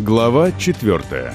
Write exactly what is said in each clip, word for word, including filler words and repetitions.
Глава четвертая.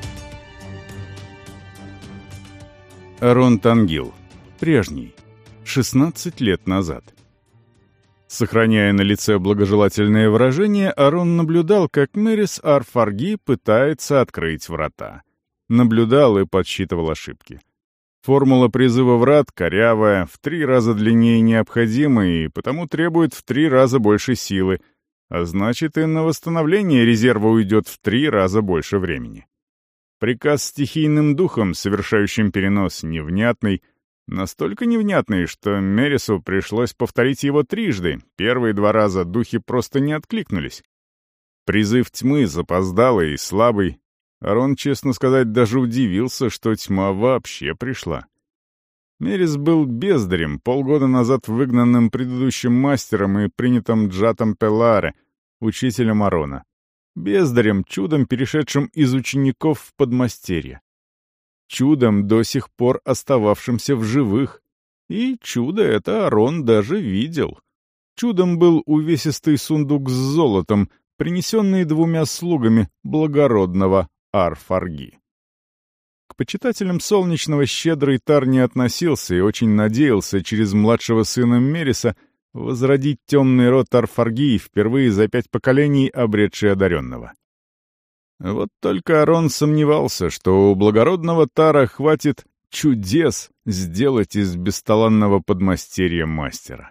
Арон Тангил. Прежний. шестнадцать лет назад. Сохраняя на лице благожелательное выражение, Арон наблюдал, как Мерис Ар-Фарги пытается открыть врата. Наблюдал и подсчитывал ошибки. Формула призыва врат корявая, в три раза длиннее необходимой и потому требует в три раза больше силы, а значит и на восстановление резерва уйдет в три раза больше времени. Приказ стихийным духом, совершающим перенос, невнятный, настолько невнятный, что Мерису пришлось повторить его трижды, первые два раза духи просто не откликнулись. Призыв тьмы запоздалый и слабый. Арон, честно сказать, даже удивился, что тьма вообще пришла. Мерис был бездарем, полгода назад выгнанным предыдущим мастером и принятым Джатом Пеларе, учителем Арона. Бездарем, чудом перешедшим из учеников в подмастерье. Чудом, до сих пор остававшимся в живых. И чудо это Арон даже видел. Чудом был увесистый сундук с золотом, принесенный двумя слугами благородного Ар-Фарги. К почитателям Солнечного щедрый Тар не относился и очень надеялся через младшего сына Мериса возродить темный род Ар-Фарги, впервые за пять поколений обретший одаренного. Вот только Арон сомневался, что у благородного Тара хватит чудес сделать из бесталанного подмастерья мастера.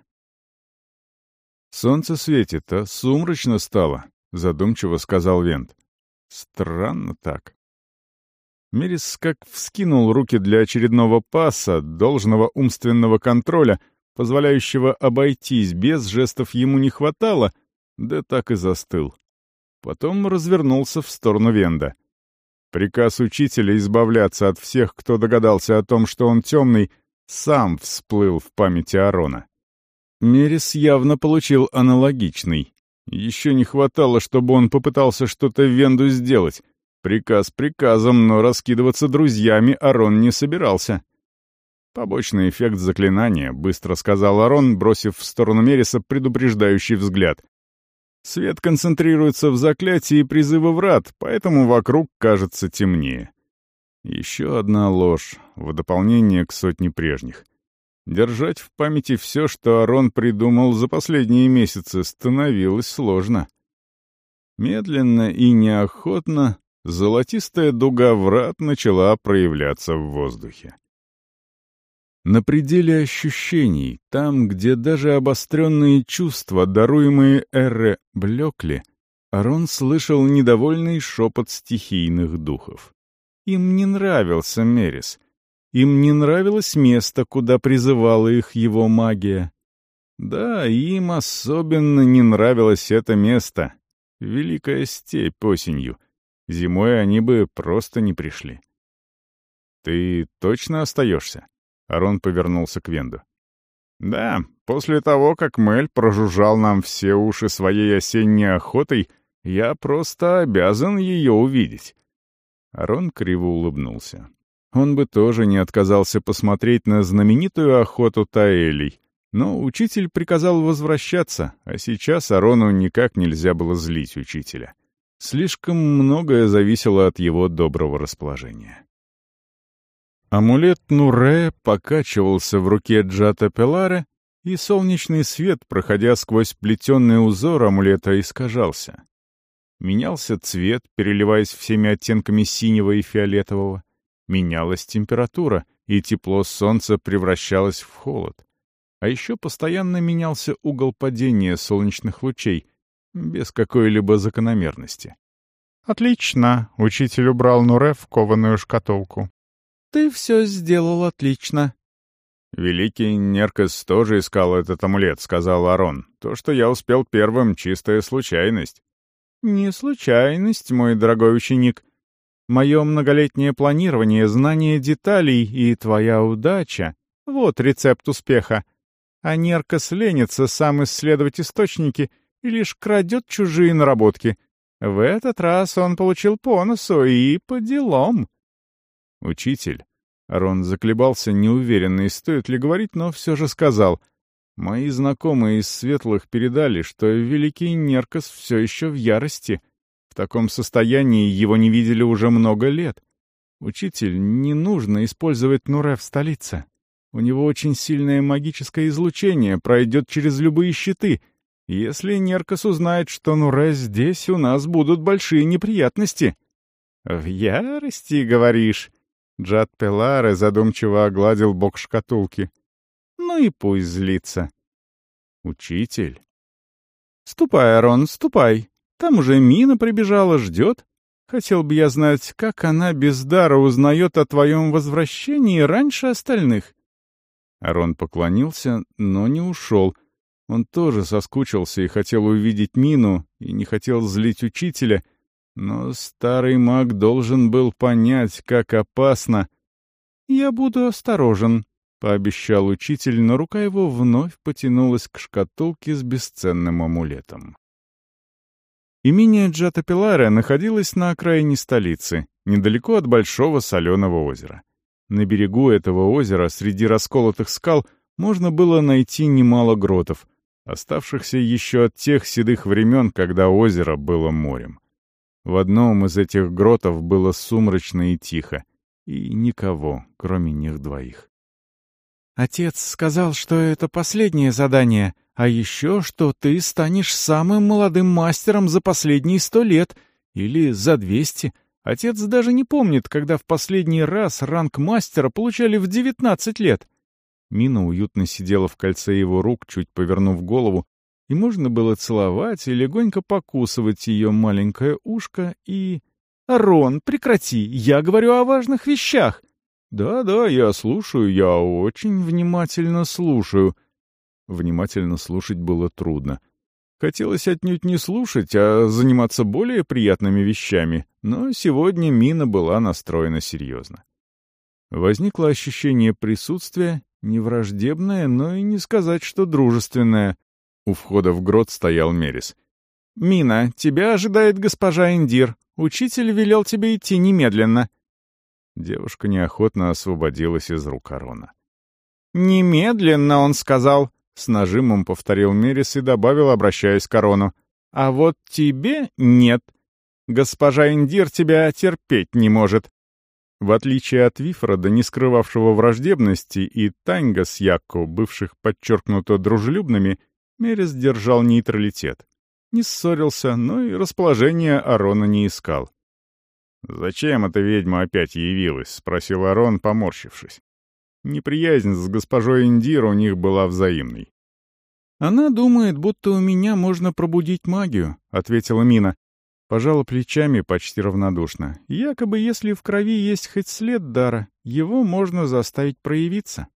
«Солнце светит, а сумрачно стало», — задумчиво сказал Вент. «Странно так». Мерис как вскинул руки для очередного паса, должного умственного контроля, позволяющего обойтись без жестов ему не хватало, да так и застыл. Потом развернулся в сторону Венда. Приказ учителя избавляться от всех, кто догадался о том, что он темный, сам всплыл в памяти Арона. Мерис явно получил аналогичный. Еще не хватало, чтобы он попытался что-то Венду сделать. Приказ приказом, но раскидываться друзьями Арон не собирался. «Побочный эффект заклинания», — быстро сказал Арон, бросив в сторону Мериса предупреждающий взгляд. «Свет концентрируется в заклятии призыва врат, поэтому вокруг кажется темнее». Еще одна ложь, в дополнение к сотне прежних. Держать в памяти все, что Арон придумал за последние месяцы, становилось сложно. Медленно и неохотно золотистая дуга врат начала проявляться в воздухе. На пределе ощущений, там, где даже обостренные чувства, даруемые Эрре, блекли, Арон слышал недовольный шепот стихийных духов. Им не нравился Мерис. Им не нравилось место, куда призывала их его магия. Да, им особенно не нравилось это место. Великая степь осенью. Зимой они бы просто не пришли. «Ты точно остаешься?» Арон повернулся к Венду. «Да, после того, как Мель прожужжал нам все уши своей осенней охотой, я просто обязан ее увидеть». Арон криво улыбнулся. Он бы тоже не отказался посмотреть на знаменитую охоту Таэлей, но учитель приказал возвращаться, а сейчас Арону никак нельзя было злить учителя. Слишком многое зависело от его доброго расположения. Амулет Нуре покачивался в руке Джата Пеларе, и солнечный свет, проходя сквозь плетеный узор амулета, искажался. Менялся цвет, переливаясь всеми оттенками синего и фиолетового. Менялась температура, и тепло солнца превращалось в холод. А еще постоянно менялся угол падения солнечных лучей, без какой-либо закономерности. «Отлично!» — учитель убрал Нуре в кованую шкатулку. «Ты все сделал отлично». «Великий Неркес тоже искал этот амулет», — сказал Арон. «То, что я успел первым, чистая случайность». «Не случайность, мой дорогой ученик. Мое многолетнее планирование, знание деталей и твоя удача — вот рецепт успеха. А Неркес ленится сам исследовать источники и лишь крадет чужие наработки. В этот раз он получил по носу и по делам». «Учитель», — Арон заколебался, неуверенный, стоит ли говорить, но все же сказал, «мои знакомые из Светлых передали, что великий Неркес все еще в ярости, в таком состоянии его не видели уже много лет. Учитель, не нужно использовать Нуре в столице. У него очень сильное магическое излучение, пройдет через любые щиты. Если Неркас узнает, что Нуре здесь, у нас будут большие неприятности». «В ярости, говоришь?» Джат Пеларе задумчиво огладил бок шкатулки. «Ну и пусть злится». «Учитель?» «Ступай, Арон, ступай. Там уже Мина прибежала, ждет. Хотел бы я знать, как она без дара узнает о твоем возвращении раньше остальных». Арон поклонился, но не ушел. Он тоже соскучился и хотел увидеть Мину, и не хотел злить учителя, но старый маг должен был понять, как опасно. «Я буду осторожен», — пообещал учитель, но рука его вновь потянулась к шкатулке с бесценным амулетом. Имение Джата Пеларе находилось на окраине столицы, недалеко от большого соленого озера. На берегу этого озера, среди расколотых скал, можно было найти немало гротов, оставшихся еще от тех седых времен, когда озеро было морем. В одном из этих гротов было сумрачно и тихо, и никого, кроме них двоих. «Отец сказал, что это последнее задание, а еще, что ты станешь самым молодым мастером за последние сто лет, или за двести. Отец даже не помнит, когда в последний раз ранг мастера получали в девятнадцать лет». Мина уютно сидела в кольце его рук, чуть повернув голову, и можно было целовать и легонько покусывать ее маленькое ушко и... «Арон, прекрати, я говорю о важных вещах». «Да-да, я слушаю, я очень внимательно слушаю». Внимательно слушать было трудно. Хотелось отнюдь не слушать, а заниматься более приятными вещами, но сегодня Мина была настроена серьезно. Возникло ощущение присутствия, не враждебное, но и не сказать, что дружественное. У входа в грот стоял Мерис. «Мина, тебя ожидает госпожа Индир. Учитель велел тебе идти немедленно». Девушка неохотно освободилась из рук Арона. «Немедленно, он сказал», — с нажимом повторил Мерис и добавил, обращаясь к Арону. «А вот тебе нет. Госпожа Индир тебя терпеть не может». В отличие от Вифрода, не скрывавшего враждебности, и Таньга с Якко, бывших подчеркнуто дружелюбными, Мерис держал нейтралитет. Не ссорился, но и расположения Арона не искал. «Зачем эта ведьма опять явилась?» — спросил Арон, поморщившись. Неприязнь с госпожой Индир у них была взаимной. «Она думает, будто у меня можно пробудить магию», — ответила Мина. Пожала плечами почти равнодушно. Якобы, если в крови есть хоть след дара, его можно заставить проявиться.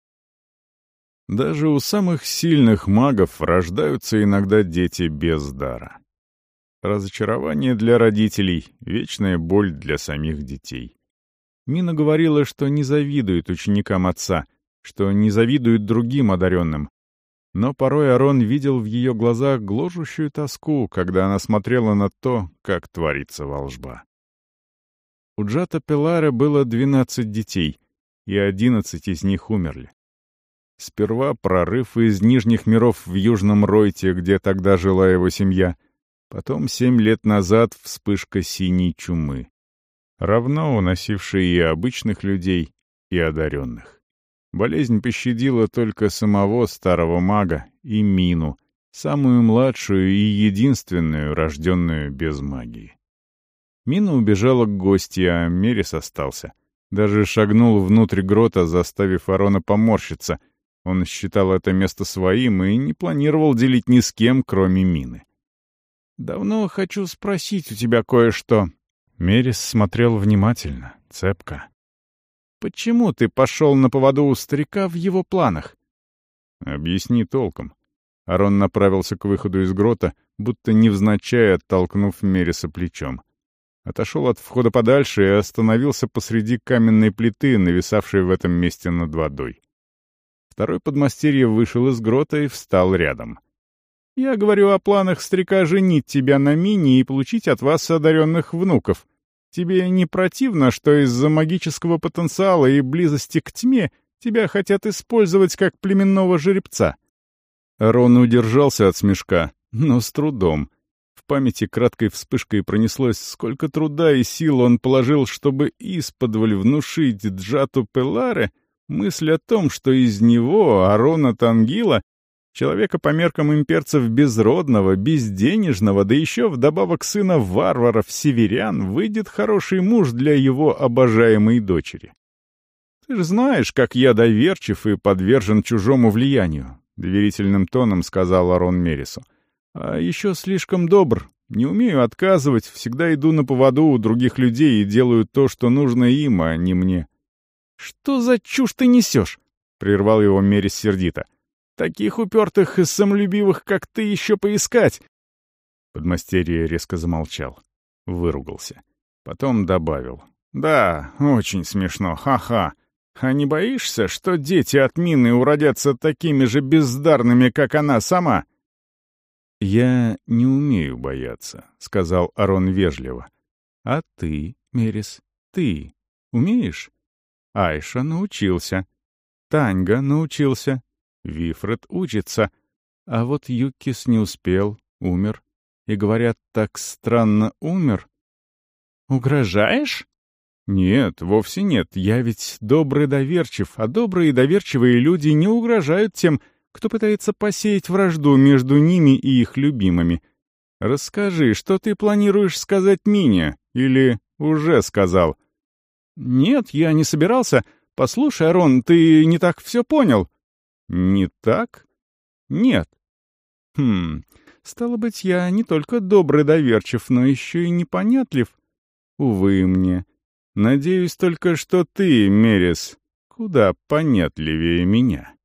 Даже у самых сильных магов рождаются иногда дети без дара. Разочарование для родителей, вечная боль для самих детей. Мина говорила, что не завидует ученикам отца, что не завидует другим одаренным. Но порой Арон видел в ее глазах гложущую тоску, когда она смотрела на то, как творится волжба. У Джата Пеларе было двенадцать детей, и одиннадцать из них умерли. Сперва прорыв из Нижних миров в Южном Ройте, где тогда жила его семья, потом семь лет назад вспышка синей чумы, равно уносившей и обычных людей, и одаренных. Болезнь пощадила только самого старого мага и Мину, самую младшую и единственную, рожденную без магии. Мина убежала к гости, а Мерис остался. Даже шагнул внутрь грота, заставив Арона поморщиться. Он считал это место своим и не планировал делить ни с кем, кроме Мины. «Давно хочу спросить у тебя кое-что». Мерис смотрел внимательно, цепко. «Почему ты пошел на поводу у старика в его планах?» «Объясни толком». Арон направился к выходу из грота, будто невзначай оттолкнув Мериса плечом. Отошел от входа подальше и остановился посреди каменной плиты, нависавшей в этом месте над водой. Второй подмастерье вышел из грота и встал рядом. «Я говорю о планах старика женить тебя на Мине и получить от вас одаренных внуков. Тебе не противно, что из-за магического потенциала и близости к тьме тебя хотят использовать как племенного жеребца?» Рон удержался от смешка, но с трудом. В памяти краткой вспышкой пронеслось, сколько труда и сил он положил, чтобы исподволь внушить Джату Пеларе мысль о том, что из него, Арона Тангила, человека по меркам имперцев безродного, безденежного, да еще вдобавок сына варваров-северян, выйдет хороший муж для его обожаемой дочери. «Ты же знаешь, как я доверчив и подвержен чужому влиянию», — доверительным тоном сказал Арон Мерису. «А еще слишком добр, не умею отказывать, всегда иду на поводу у других людей и делаю то, что нужно им, а не мне». «Что за чушь ты несешь?» — прервал его Мерис сердито. «Таких упертых и самолюбивых, как ты, еще поискать!» Подмастерье резко замолчал, выругался. Потом добавил. «Да, очень смешно, ха-ха. А не боишься, что дети от Мины уродятся такими же бездарными, как она сама?» «Я не умею бояться», — сказал Арон вежливо. «А ты, Мерис, ты умеешь?» Айша научился. Таньга научился. Вифред учится. А вот Юкис не успел, умер. И, говорят, так странно умер. «Угрожаешь?» «Нет, вовсе нет. Я ведь добрый доверчив, а добрые и доверчивые люди не угрожают тем, кто пытается посеять вражду между ними и их любимыми. Расскажи, что ты планируешь сказать Мине? Или уже сказал?» «Нет, я не собирался. Послушай, Арон, ты не так все понял». «Не так? Нет». «Хм, стало быть, я не только добрый доверчив, но еще и непонятлив. Увы мне. Надеюсь только, что ты, Мерис, куда понятливее меня».